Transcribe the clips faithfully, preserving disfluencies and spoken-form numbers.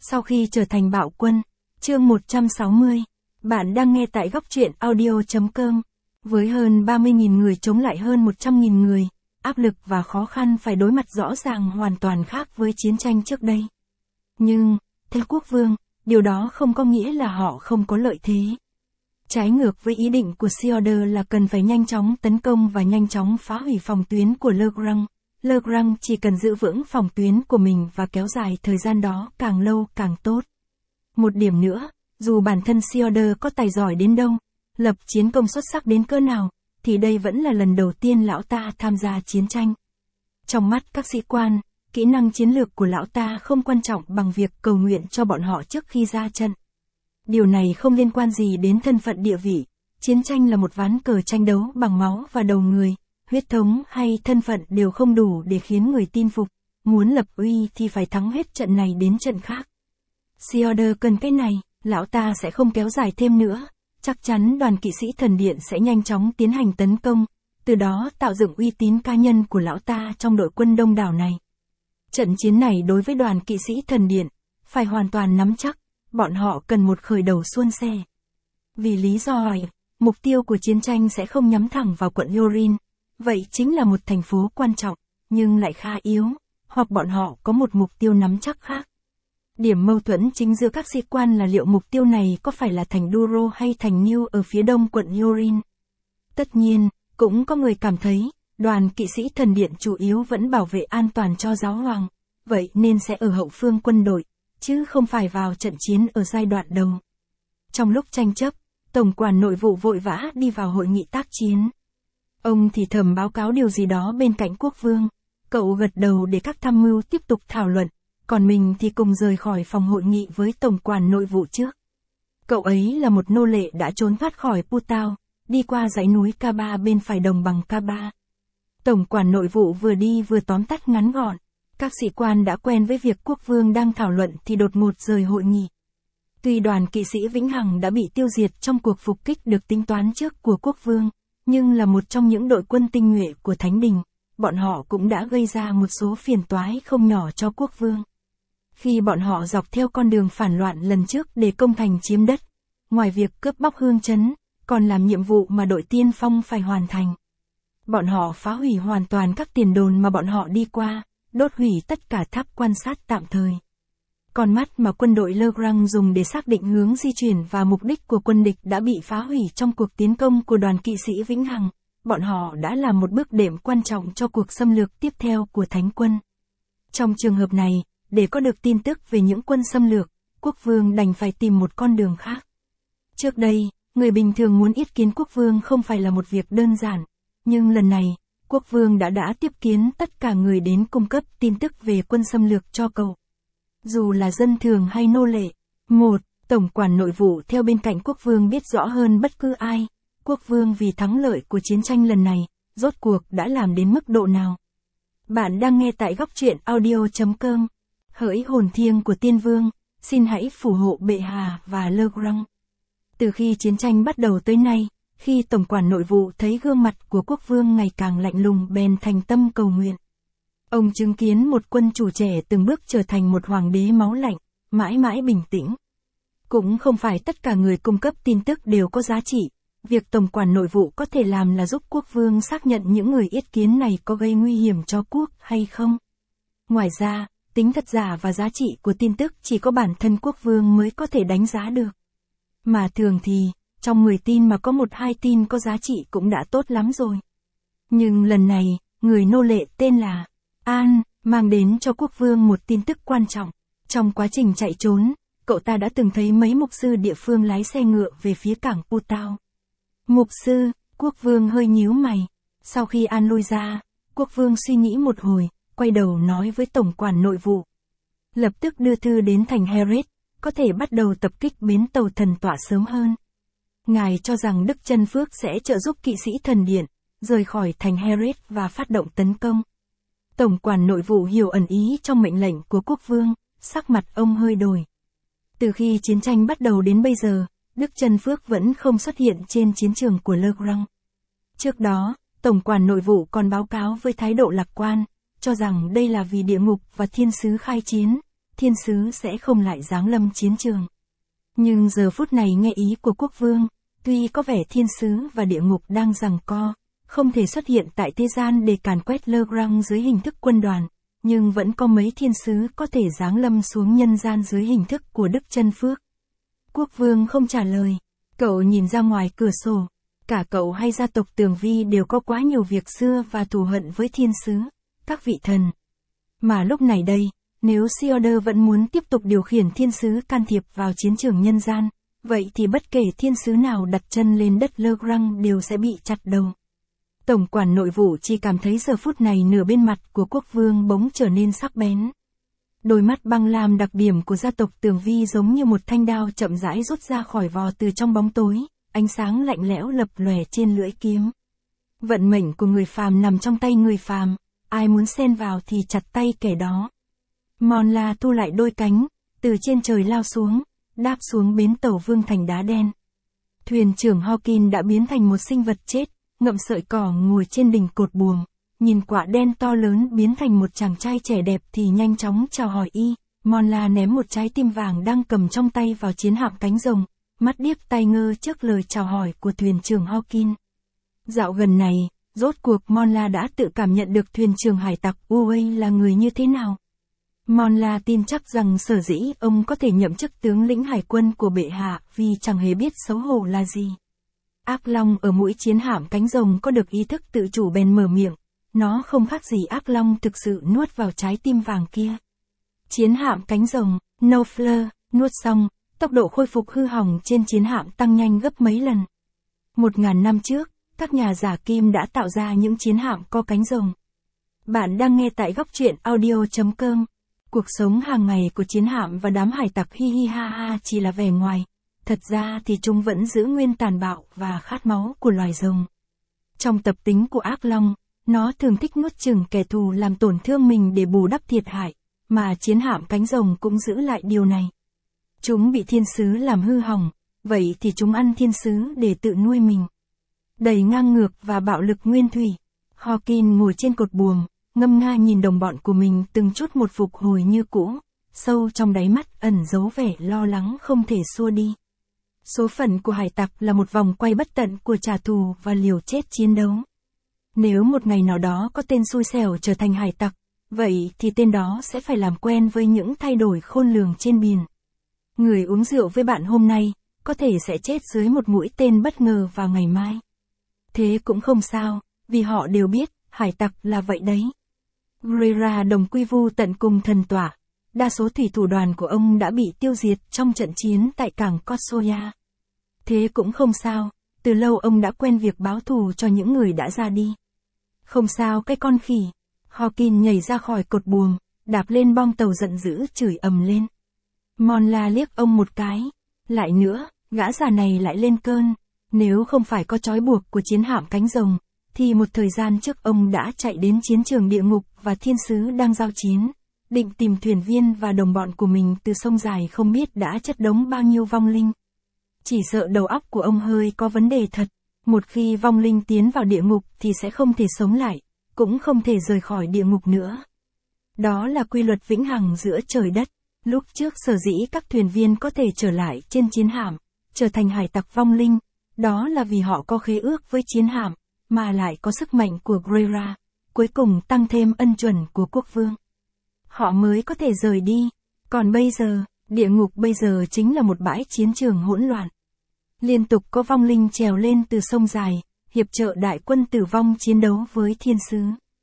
Sau khi trở thành bạo quân, chương một trăm sáu mươi, bạn đang nghe tại góc truyện audio chấm com. Với hơn ba mươi nghìn người chống lại hơn một trăm nghìn người, áp lực và khó khăn phải đối mặt rõ ràng hoàn toàn khác với chiến tranh trước đây. Nhưng, theo quốc vương, điều đó không có nghĩa là họ không có lợi thế. Trái ngược với ý định của Siorder là cần phải nhanh chóng tấn công và nhanh chóng phá hủy phòng tuyến của Le Grand. Le Grand chỉ cần giữ vững phòng tuyến của mình và kéo dài thời gian đó càng lâu càng tốt. Một điểm nữa, dù bản thân Siorder có tài giỏi đến đâu, lập chiến công xuất sắc đến cỡ nào, thì đây vẫn là lần đầu tiên lão ta tham gia chiến tranh. Trong mắt các sĩ quan, kỹ năng chiến lược của lão ta không quan trọng bằng việc cầu nguyện cho bọn họ trước khi ra trận. Điều này không liên quan gì đến thân phận địa vị, chiến tranh là một ván cờ tranh đấu bằng máu và đầu người, huyết thống hay thân phận đều không đủ để khiến người tin phục, muốn lập uy thì phải thắng hết trận này đến trận khác. Siorder cần cái này, lão ta sẽ không kéo dài thêm nữa, chắc chắn đoàn kỵ sĩ thần điện sẽ nhanh chóng tiến hành tấn công, từ đó tạo dựng uy tín cá nhân của lão ta trong đội quân đông đảo này. Trận chiến này đối với đoàn kỵ sĩ thần điện, phải hoàn toàn nắm chắc, bọn họ cần một khởi đầu suôn sẻ. Vì lý do này, mục tiêu của chiến tranh sẽ không nhắm thẳng vào quận Yorin, vậy chính là một thành phố quan trọng, nhưng lại khá yếu, hoặc bọn họ có một mục tiêu nắm chắc khác. Điểm mâu thuẫn chính giữa các sĩ quan là liệu mục tiêu này có phải là thành Duro hay thành New ở phía đông quận Yorin. Tất nhiên, cũng có người cảm thấy, đoàn kỵ sĩ thần điện chủ yếu vẫn bảo vệ an toàn cho giáo hoàng, vậy nên sẽ ở hậu phương quân đội, chứ không phải vào trận chiến ở giai đoạn đầu. Trong lúc tranh chấp, Tổng quản nội vụ vội vã đi vào hội nghị tác chiến. Ông thì thầm báo cáo điều gì đó bên cạnh quốc vương, cậu gật đầu để các tham mưu tiếp tục thảo luận, còn mình thì cùng rời khỏi phòng hội nghị với Tổng quản nội vụ trước. Cậu ấy là một nô lệ đã trốn thoát khỏi Putao, đi qua dãy núi Kaba bên phải đồng bằng Kaba. Tổng quản nội vụ vừa đi vừa tóm tắt ngắn gọn, các sĩ quan đã quen với việc quốc vương đang thảo luận thì đột ngột rời hội nghị. Tuy đoàn kỵ sĩ Vĩnh Hằng đã bị tiêu diệt trong cuộc phục kích được tính toán trước của quốc vương, nhưng là một trong những đội quân tinh nhuệ của Thánh Đình, bọn họ cũng đã gây ra một số phiền toái không nhỏ cho quốc vương. Khi bọn họ dọc theo con đường phản loạn lần trước để công thành chiếm đất, ngoài việc cướp bóc hương trấn, còn làm nhiệm vụ mà đội tiên phong phải hoàn thành. Bọn họ phá hủy hoàn toàn các tiền đồn mà bọn họ đi qua, đốt hủy tất cả tháp quan sát tạm thời. Con mắt mà quân đội Le Grand dùng để xác định hướng di chuyển và mục đích của quân địch đã bị phá hủy trong cuộc tiến công của đoàn kỵ sĩ Vĩnh Hằng. Bọn họ đã làm một bước đệm quan trọng cho cuộc xâm lược tiếp theo của Thánh quân. Trong trường hợp này, để có được tin tức về những quân xâm lược, quốc vương đành phải tìm một con đường khác. Trước đây, người bình thường muốn yết kiến quốc vương không phải là một việc đơn giản, nhưng lần này, quốc vương đã đã tiếp kiến tất cả người đến cung cấp tin tức về quân xâm lược cho cậu. Dù là dân thường hay nô lệ. Một, Tổng quản nội vụ theo bên cạnh quốc vương biết rõ hơn bất cứ ai, quốc vương vì thắng lợi của chiến tranh lần này, rốt cuộc đã làm đến mức độ nào. Bạn đang nghe tại góc truyện audio chấm com. Hỡi hồn thiêng của tiên vương, xin hãy phù hộ bệ hạ và Le Grand. Từ khi chiến tranh bắt đầu tới nay, khi Tổng quản nội vụ thấy gương mặt của quốc vương ngày càng lạnh lùng bèn thành tâm cầu nguyện. Ông chứng kiến một quân chủ trẻ từng bước trở thành một hoàng đế máu lạnh, mãi mãi bình tĩnh. Cũng không phải tất cả người cung cấp tin tức đều có giá trị, việc Tổng quản nội vụ có thể làm là giúp quốc vương xác nhận những người yết kiến này có gây nguy hiểm cho quốc hay không. Ngoài ra, tính thật giả và giá trị của tin tức chỉ có bản thân quốc vương mới có thể đánh giá được. Mà thường thì, trong mười tin mà có một hai tin có giá trị cũng đã tốt lắm rồi. Nhưng lần này, người nô lệ tên là An, mang đến cho quốc vương một tin tức quan trọng. Trong quá trình chạy trốn, cậu ta đã từng thấy mấy mục sư địa phương lái xe ngựa về phía cảng Putao. Mục sư, quốc vương hơi nhíu mày. Sau khi An lui ra, quốc vương suy nghĩ một hồi, quay đầu nói với Tổng quản nội vụ. Lập tức đưa thư đến thành Heret, có thể bắt đầu tập kích bến tàu thần tọa sớm hơn. Ngài cho rằng Đức Chân Phước sẽ trợ giúp kỵ sĩ thần điện, rời khỏi thành Heret và phát động tấn công. Tổng quản nội vụ hiểu ẩn ý trong mệnh lệnh của quốc vương, sắc mặt ông hơi đổi. Từ khi chiến tranh bắt đầu đến bây giờ, Đức Chân Phước vẫn không xuất hiện trên chiến trường của Le Grand. Trước đó, Tổng quản nội vụ còn báo cáo với thái độ lạc quan, cho rằng đây là vì địa ngục và thiên sứ khai chiến, thiên sứ sẽ không lại giáng lâm chiến trường. Nhưng giờ phút này nghe ý của quốc vương, tuy có vẻ thiên sứ và địa ngục đang giằng co, không thể xuất hiện tại thế gian để càn quét Le Grand dưới hình thức quân đoàn, nhưng vẫn có mấy thiên sứ có thể giáng lâm xuống nhân gian dưới hình thức của Đức Chân Phước. Quốc vương không trả lời, cậu nhìn ra ngoài cửa sổ, cả cậu hay gia tộc Tường Vi đều có quá nhiều việc xưa và thù hận với thiên sứ, các vị thần. Mà lúc này đây, nếu Seader vẫn muốn tiếp tục điều khiển thiên sứ can thiệp vào chiến trường nhân gian, vậy thì bất kể thiên sứ nào đặt chân lên đất Le Grand đều sẽ bị chặt đầu. Tổng quản nội vụ chỉ cảm thấy giờ phút này nửa bên mặt của quốc vương bỗng trở nên sắc bén. Đôi mắt băng lam đặc điểm của gia tộc Tường Vi giống như một thanh đao chậm rãi rút ra khỏi vò từ trong bóng tối, ánh sáng lạnh lẽo lập lòe trên lưỡi kiếm. Vận mệnh của người phàm nằm trong tay người phàm, ai muốn xen vào thì chặt tay kẻ đó. Mon La thu lại đôi cánh, từ trên trời lao xuống, đáp xuống bến tàu Vương Thành đá đen. Thuyền trưởng Hawkin đã biến thành một sinh vật chết, ngậm sợi cỏ ngồi trên đỉnh cột buồm, nhìn quả đen to lớn biến thành một chàng trai trẻ đẹp thì nhanh chóng chào hỏi y. Mon La ném một trái tim vàng đang cầm trong tay vào chiến hạm cánh rồng, mắt điếc tai ngơ trước lời chào hỏi của thuyền trưởng Hawkin. Dạo gần này, rốt cuộc Mon La đã tự cảm nhận được thuyền trưởng hải tặc Uwey là người như thế nào. Mon La tin chắc rằng sở dĩ ông có thể nhậm chức tướng lĩnh hải quân của bệ hạ vì chẳng hề biết xấu hổ là gì. Ác long ở mũi chiến hạm cánh rồng có được ý thức tự chủ bèn mở miệng, nó không khác gì ác long thực sự nuốt vào trái tim vàng kia. Chiến hạm cánh rồng, Nofleur, nuốt xong, tốc độ khôi phục hư hỏng trên chiến hạm tăng nhanh gấp mấy lần. Một ngàn năm trước, các nhà giả kim đã tạo ra những chiến hạm có cánh rồng. Bạn đang nghe tại góc truyện audio chấm com. Cuộc sống hàng ngày của chiến hạm và đám hải tặc hi hi ha ha chỉ là vẻ ngoài. Thật ra thì chúng vẫn giữ nguyên tàn bạo và khát máu của loài rồng. Trong tập tính của ác long, nó thường thích nuốt chửng kẻ thù làm tổn thương mình để bù đắp thiệt hại, mà chiến hạm cánh rồng cũng giữ lại điều này. Chúng bị thiên sứ làm hư hỏng, vậy thì chúng ăn thiên sứ để tự nuôi mình. Đầy ngang ngược và bạo lực nguyên thủy, Hawkin ngồi trên cột buồm, ngâm nga nhìn đồng bọn của mình từng chút một phục hồi như cũ, sâu trong đáy mắt ẩn giấu vẻ lo lắng không thể xua đi. Số phận của hải tặc là một vòng quay bất tận của trả thù và liều chết chiến đấu. Nếu một ngày nào đó có tên xui xẻo trở thành hải tặc, vậy thì tên đó sẽ phải làm quen với những thay đổi khôn lường trên biển. Người uống rượu với bạn hôm nay, có thể sẽ chết dưới một mũi tên bất ngờ vào ngày mai. Thế cũng không sao, vì họ đều biết, hải tặc là vậy đấy. Guerrera đồng quy vu tận cùng thần tỏa. Đa số thủy thủ đoàn của ông đã bị tiêu diệt trong trận chiến tại cảng Kotsoya. Thế cũng không sao, từ lâu ông đã quen việc báo thù cho những người đã ra đi. Không sao cái con khỉ. Hawkin nhảy ra khỏi cột buồm, đạp lên bong tàu giận dữ chửi ầm lên. Mon La liếc ông một cái. Lại nữa, gã già này lại lên cơn. Nếu không phải có trói buộc của chiến hạm cánh rồng, thì một thời gian trước ông đã chạy đến chiến trường địa ngục và thiên sứ đang giao chiến, định tìm thuyền viên và đồng bọn của mình từ sông dài không biết đã chất đống bao nhiêu vong linh. Chỉ sợ đầu óc của ông hơi có vấn đề thật, một khi vong linh tiến vào địa ngục thì sẽ không thể sống lại, cũng không thể rời khỏi địa ngục nữa. Đó là quy luật vĩnh hằng giữa trời đất, lúc trước sở dĩ các thuyền viên có thể trở lại trên chiến hạm, trở thành hải tặc vong linh, đó là vì họ có khế ước với chiến hạm, mà lại có sức mạnh của Guerrera, cuối cùng tăng thêm ân chuẩn của quốc vương. Họ mới có thể rời đi, còn bây giờ, địa ngục bây giờ chính là một bãi chiến trường hỗn loạn. Liên tục có vong linh trèo lên từ sông dài, hiệp trợ đại quân tử vong chiến đấu với thiên sứ.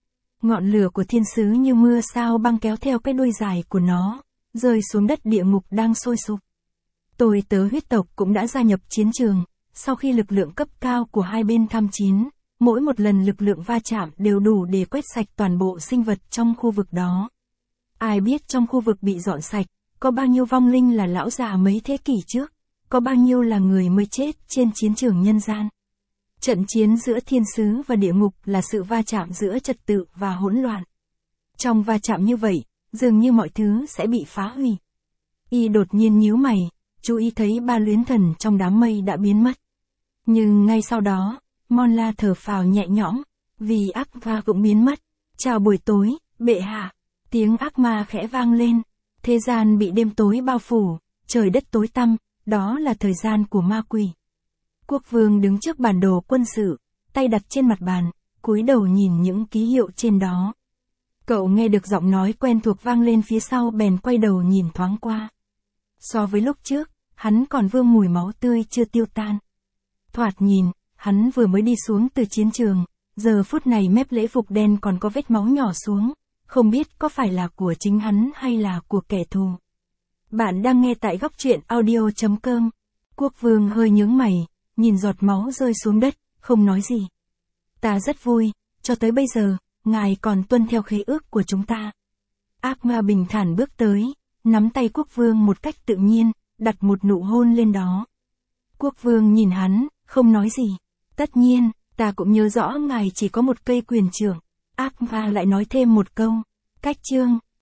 Ngọn lửa của thiên sứ như mưa sao băng kéo theo cái đuôi dài của nó, rơi xuống đất địa ngục đang sôi sục. Tôi tớ huyết tộc cũng đã gia nhập chiến trường, sau khi lực lượng cấp cao của hai bên tham chiến, mỗi một lần lực lượng va chạm đều đủ để quét sạch toàn bộ sinh vật trong khu vực đó. Ai biết trong khu vực bị dọn sạch, có bao nhiêu vong linh là lão già mấy thế kỷ trước, có bao nhiêu là người mới chết trên chiến trường nhân gian. Trận chiến giữa thiên sứ và địa ngục là sự va chạm giữa trật tự và hỗn loạn. Trong va chạm như vậy, dường như mọi thứ sẽ bị phá hủy. Y đột nhiên nhíu mày, chú ý thấy ba luyến thần trong đám mây đã biến mất. Nhưng ngay sau đó, Mon La thở phào nhẹ nhõm, vì ác ma cũng biến mất. Chào buổi tối, bệ hạ. Tiếng ác ma khẽ vang lên. Thế gian bị đêm tối bao phủ, trời đất tối tăm, đó là thời gian của ma quỷ. Quốc vương đứng trước bản đồ quân sự, tay đặt trên mặt bàn, cúi đầu nhìn những ký hiệu trên đó. Cậu nghe được giọng nói quen thuộc vang lên phía sau bèn quay đầu nhìn thoáng qua. So với lúc trước, hắn còn vương mùi máu tươi chưa tiêu tan. Thoạt nhìn, hắn vừa mới đi xuống từ chiến trường, giờ phút này mép lễ phục đen còn có vết máu nhỏ xuống, không biết có phải là của chính hắn hay là của kẻ thù. Bạn đang nghe tại góc truyện audio chấm com. Quốc vương hơi nhướng mày, nhìn giọt máu rơi xuống đất, không nói gì. Ta rất vui, cho tới bây giờ, ngài còn tuân theo khế ước của chúng ta. Ác ma bình thản bước tới, nắm tay quốc vương một cách tự nhiên, đặt một nụ hôn lên đó. Quốc vương nhìn hắn, không nói gì. Tất nhiên, ta cũng nhớ rõ ngài chỉ có một cây quyền trưởng. Ác ma lại nói thêm một câu. Cách chương,